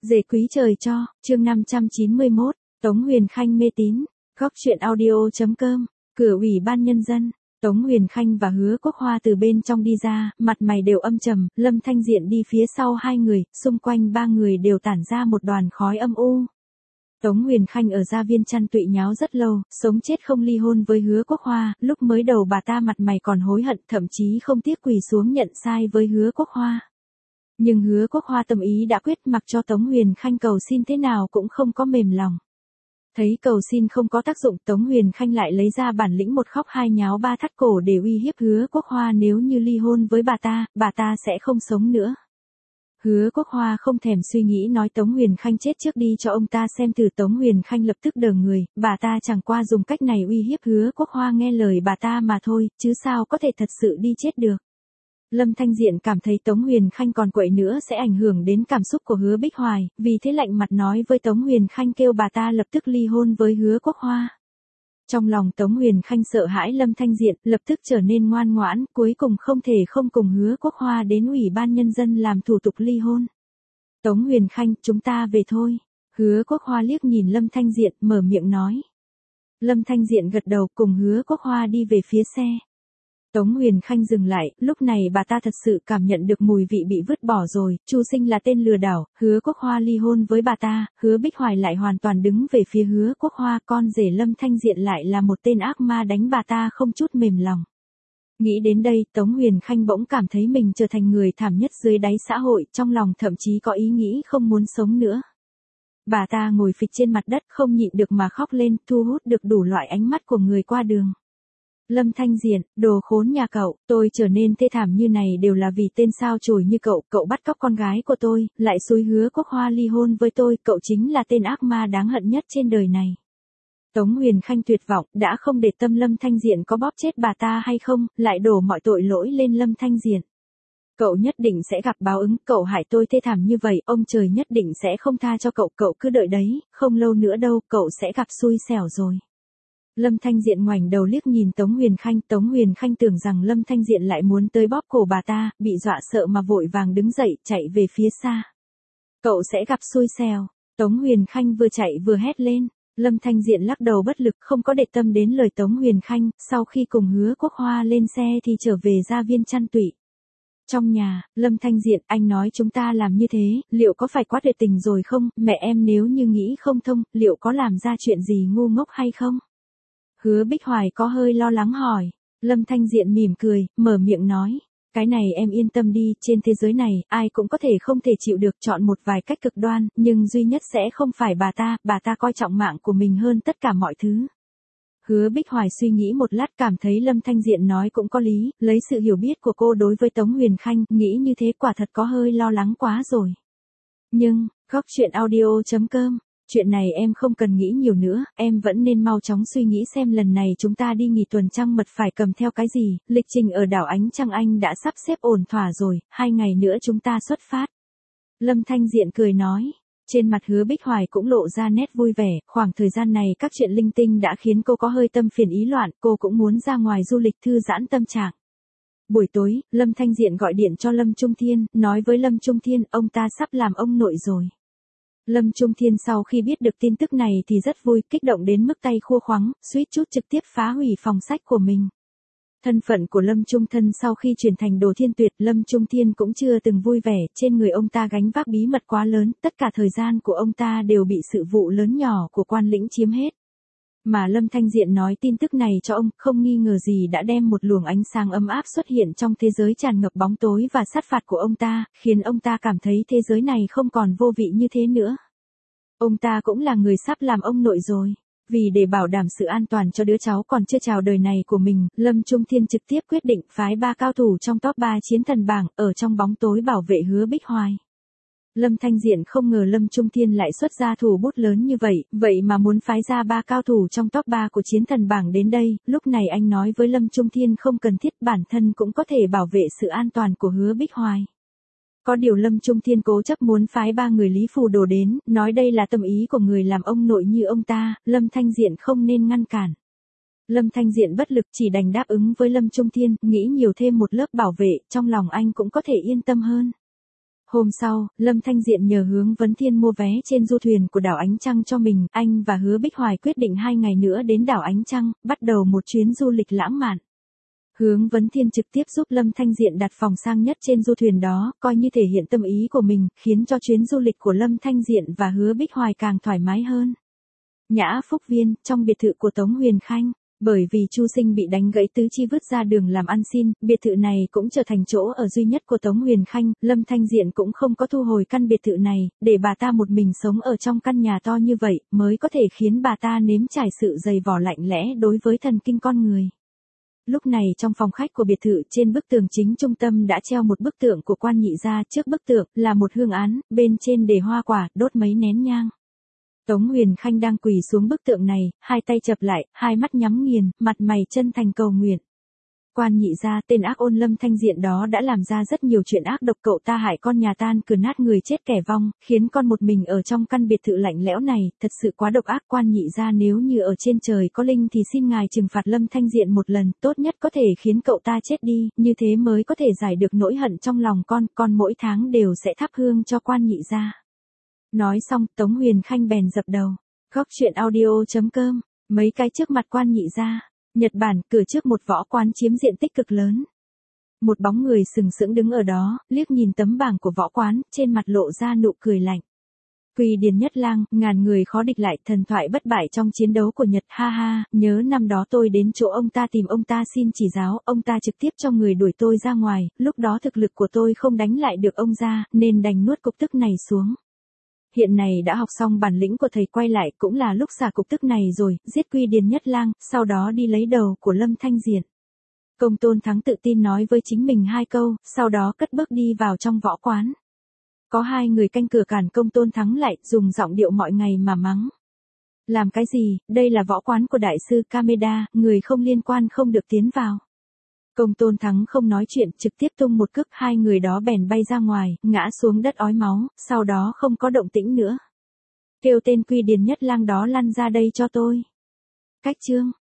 Dề quý trời cho, chương 591, Tống Huyền Khanh mê tín, góc truyện audio.com, cửa ủy ban nhân dân. Tống Huyền Khanh và Hứa Quốc Hoa từ bên trong đi ra, mặt mày đều âm trầm, Lâm Thanh Diện đi phía sau hai người, xung quanh ba người đều tản ra một đoàn khói âm u. Tống Huyền Khanh ở gia viên chăn tụy nháo rất lâu, sống chết không ly hôn với Hứa Quốc Hoa, lúc mới đầu bà ta mặt mày còn hối hận, thậm chí không tiếc quỳ xuống nhận sai với Hứa Quốc Hoa. Nhưng Hứa Quốc Hoa tâm ý đã quyết, mặc cho Tống Huyền Khanh cầu xin thế nào cũng không có mềm lòng. Thấy cầu xin không có tác dụng, Tống Huyền Khanh lại lấy ra bản lĩnh một khóc hai nháo ba thắt cổ để uy hiếp Hứa Quốc Hoa, nếu như ly hôn với bà ta sẽ không sống nữa. Hứa Quốc Hoa không thèm suy nghĩ nói Tống Huyền Khanh chết trước đi cho ông ta xem thử. Tống Huyền Khanh lập tức đờ người, bà ta chẳng qua dùng cách này uy hiếp Hứa Quốc Hoa nghe lời bà ta mà thôi, chứ sao có thể thật sự đi chết được. Lâm Thanh Diện cảm thấy Tống Huyền Khanh còn quậy nữa sẽ ảnh hưởng đến cảm xúc của Hứa Bích Hoài, vì thế lạnh mặt nói với Tống Huyền Khanh kêu bà ta lập tức ly hôn với Hứa Quốc Hoa. Trong lòng Tống Huyền Khanh sợ hãi Lâm Thanh Diện, lập tức trở nên ngoan ngoãn, cuối cùng không thể không cùng Hứa Quốc Hoa đến ủy ban nhân dân làm thủ tục ly hôn. Tống Huyền Khanh, chúng ta về thôi. Hứa Quốc Hoa liếc nhìn Lâm Thanh Diện, mở miệng nói. Lâm Thanh Diện gật đầu, cùng Hứa Quốc Hoa đi về phía xe. Tống Huyền Khanh dừng lại, lúc này bà ta thật sự cảm nhận được mùi vị bị vứt bỏ rồi, Chu Sinh là tên lừa đảo, Hứa Quốc Hoa ly hôn với bà ta, Hứa Bích Hoài lại hoàn toàn đứng về phía Hứa Quốc Hoa, con rể Lâm Thanh Diện lại là một tên ác ma đánh bà ta không chút mềm lòng. Nghĩ đến đây, Tống Huyền Khanh bỗng cảm thấy mình trở thành người thảm nhất dưới đáy xã hội, trong lòng thậm chí có ý nghĩ không muốn sống nữa. Bà ta ngồi phịch trên mặt đất không nhịn được mà khóc lên, thu hút được đủ loại ánh mắt của người qua đường. Lâm Thanh Diện, đồ khốn nhà cậu, tôi trở nên thê thảm như này đều là vì tên sao chổi như cậu bắt cóc con gái của tôi, lại xúi Hứa Quốc Hoa ly hôn với tôi, cậu chính là tên ác ma đáng hận nhất trên đời này. Tống Huyền Khanh tuyệt vọng, đã không để tâm Lâm Thanh Diện có bóp chết bà ta hay không, lại đổ mọi tội lỗi lên Lâm Thanh Diện. Cậu nhất định sẽ gặp báo ứng, cậu hại tôi thê thảm như vậy, ông trời nhất định sẽ không tha cho cậu cứ đợi đấy, không lâu nữa đâu, cậu sẽ gặp xui xẻo rồi. Lâm Thanh Diện ngoảnh đầu liếc nhìn Tống Huyền Khanh tưởng rằng Lâm Thanh Diện lại muốn tới bóp cổ bà ta, bị dọa sợ mà vội vàng đứng dậy, chạy về phía xa. Cậu sẽ gặp xui xẻo, Tống Huyền Khanh vừa chạy vừa hét lên. Lâm Thanh Diện lắc đầu bất lực, không có để tâm đến lời Tống Huyền Khanh, sau khi cùng Hứa Quốc Hoa lên xe thì trở về gia viên chăn tụy. Trong nhà, Lâm Thanh Diện, anh nói chúng ta làm như thế, liệu có phải quá tuyệt tình rồi không, mẹ em nếu như nghĩ không thông, liệu có làm ra chuyện gì ngu ngốc hay không? Hứa Bích Hoài có hơi lo lắng hỏi. Lâm Thanh Diện mỉm cười, mở miệng nói. Cái này em yên tâm đi, trên thế giới này, ai cũng có thể không thể chịu được, chọn một vài cách cực đoan, nhưng duy nhất sẽ không phải bà ta coi trọng mạng của mình hơn tất cả mọi thứ. Hứa Bích Hoài suy nghĩ một lát cảm thấy Lâm Thanh Diện nói cũng có lý, lấy sự hiểu biết của cô đối với Tống Huyền Khanh, nghĩ như thế quả thật có hơi lo lắng quá rồi. Nhưng, góc truyện audio.com, chuyện này em không cần nghĩ nhiều nữa, em vẫn nên mau chóng suy nghĩ xem lần này chúng ta đi nghỉ tuần trăng mật phải cầm theo cái gì, lịch trình ở đảo Ánh Trăng anh đã sắp xếp ổn thỏa rồi, 2 ngày nữa chúng ta xuất phát. Lâm Thanh Diện cười nói, trên mặt Hứa Bích Hoài cũng lộ ra nét vui vẻ, khoảng thời gian này các chuyện linh tinh đã khiến cô có hơi tâm phiền ý loạn, cô cũng muốn ra ngoài du lịch thư giãn tâm trạng. Buổi tối, Lâm Thanh Diện gọi điện cho Lâm Trung Thiên, nói với Lâm Trung Thiên, ông ta sắp làm ông nội rồi. Lâm Trung Thiên sau khi biết được tin tức này thì rất vui, kích động đến mức tay khua khoắng, suýt chút trực tiếp phá hủy phòng sách của mình. Thân phận của Lâm Trung Thân sau khi chuyển thành Đồ Thiên Tuyệt, Lâm Trung Thiên cũng chưa từng vui vẻ, trên người ông ta gánh vác bí mật quá lớn, tất cả thời gian của ông ta đều bị sự vụ lớn nhỏ của quan lĩnh chiếm hết. Mà Lâm Thanh Diện nói tin tức này cho ông, không nghi ngờ gì đã đem một luồng ánh sáng ấm áp xuất hiện trong thế giới tràn ngập bóng tối và sát phạt của ông ta, khiến ông ta cảm thấy thế giới này không còn vô vị như thế nữa. Ông ta cũng là người sắp làm ông nội rồi. Vì để bảo đảm sự an toàn cho đứa cháu còn chưa chào đời này của mình, Lâm Trung Thiên trực tiếp quyết định phái 3 cao thủ trong top 3 chiến thần bảng, ở trong bóng tối bảo vệ Hứa Bích Hoài. Lâm Thanh Diện không ngờ Lâm Trung Thiên lại xuất ra thủ bút lớn như vậy mà muốn phái ra 3 cao thủ trong top 3 của chiến thần bảng đến đây, lúc này anh nói với Lâm Trung Thiên không cần thiết, bản thân cũng có thể bảo vệ sự an toàn của Hứa Bích Hoài. Có điều Lâm Trung Thiên cố chấp muốn phái 3 người Lý Phù Đồ đến, nói đây là tâm ý của người làm ông nội như ông ta, Lâm Thanh Diện không nên ngăn cản. Lâm Thanh Diện bất lực chỉ đành đáp ứng với Lâm Trung Thiên, nghĩ nhiều thêm một lớp bảo vệ, trong lòng anh cũng có thể yên tâm hơn. Hôm sau, Lâm Thanh Diện nhờ Hướng Vấn Thiên mua vé trên du thuyền của đảo Ánh Trăng cho mình, anh và Hứa Bích Hoài quyết định 2 ngày nữa đến đảo Ánh Trăng, bắt đầu một chuyến du lịch lãng mạn. Hướng Vấn Thiên trực tiếp giúp Lâm Thanh Diện đặt phòng sang nhất trên du thuyền đó, coi như thể hiện tâm ý của mình, khiến cho chuyến du lịch của Lâm Thanh Diện và Hứa Bích Hoài càng thoải mái hơn. Nhã Phúc Viên, trong biệt thự của Tống Huyền Khanh. Bởi vì Chu Sinh bị đánh gãy tứ chi vứt ra đường làm ăn xin, biệt thự này cũng trở thành chỗ ở duy nhất của Tống Huyền Khanh, Lâm Thanh Diện cũng không có thu hồi căn biệt thự này, để bà ta một mình sống ở trong căn nhà to như vậy, mới có thể khiến bà ta nếm trải sự dày vò lạnh lẽ đối với thần kinh con người. Lúc này trong phòng khách của biệt thự, trên bức tường chính trung tâm đã treo một bức tượng của Quan Nhị Gia, trước bức tượng là một hương án, bên trên để hoa quả, đốt mấy nén nhang. Tống Huyền Khanh đang quỳ xuống bức tượng này, hai tay chập lại, hai mắt nhắm nghiền, mặt mày chân thành cầu nguyện. Quan Nhị Gia, tên ác ôn Lâm Thanh Diện đó đã làm ra rất nhiều chuyện ác độc, cậu ta hại con nhà tan cửa nát người chết kẻ vong, khiến con một mình ở trong căn biệt thự lạnh lẽo này, thật sự quá độc ác. Quan Nhị Gia, nếu như ở trên trời có linh thì xin ngài trừng phạt Lâm Thanh Diện một lần, tốt nhất có thể khiến cậu ta chết đi, như thế mới có thể giải được nỗi hận trong lòng con mỗi tháng đều sẽ thắp hương cho Quan Nhị Gia. Nói xong, Tống Huyền Khanh bèn dập đầu. Góc truyện audio.com, mấy cái trước mặt Quan Nhị Gia. Nhật Bản, cửa trước một võ quán chiếm diện tích cực lớn. Một bóng người sừng sững đứng ở đó, liếc nhìn tấm bảng của võ quán, trên mặt lộ ra nụ cười lạnh. Quỳ Điền Nhất Lang, ngàn người khó địch lại, thần thoại bất bại trong chiến đấu của Nhật, ha ha, nhớ năm đó tôi đến chỗ ông ta tìm ông ta xin chỉ giáo, ông ta trực tiếp cho người đuổi tôi ra ngoài, lúc đó thực lực của tôi không đánh lại được ông ra, nên đành nuốt cục tức này xuống. Hiện này đã học xong bản lĩnh của thầy, quay lại cũng là lúc xả cục tức này rồi, giết Quy Điền Nhất Lang, sau đó đi lấy đầu của Lâm Thanh Diện. Công Tôn Thắng tự tin nói với chính mình 2 câu, sau đó cất bước đi vào trong võ quán. Có 2 người canh cửa cản Công Tôn Thắng lại, dùng giọng điệu mọi ngày mà mắng. Làm cái gì, đây là võ quán của đại sư Kameda, người không liên quan không được tiến vào. Công Tôn Thắng không nói chuyện, trực tiếp tung một cước, 2 người đó bèn bay ra ngoài, ngã xuống đất ói máu, sau đó không có động tĩnh nữa. Kêu tên Quy Điền Nhất Lang đó lăn ra đây cho tôi. Cách chương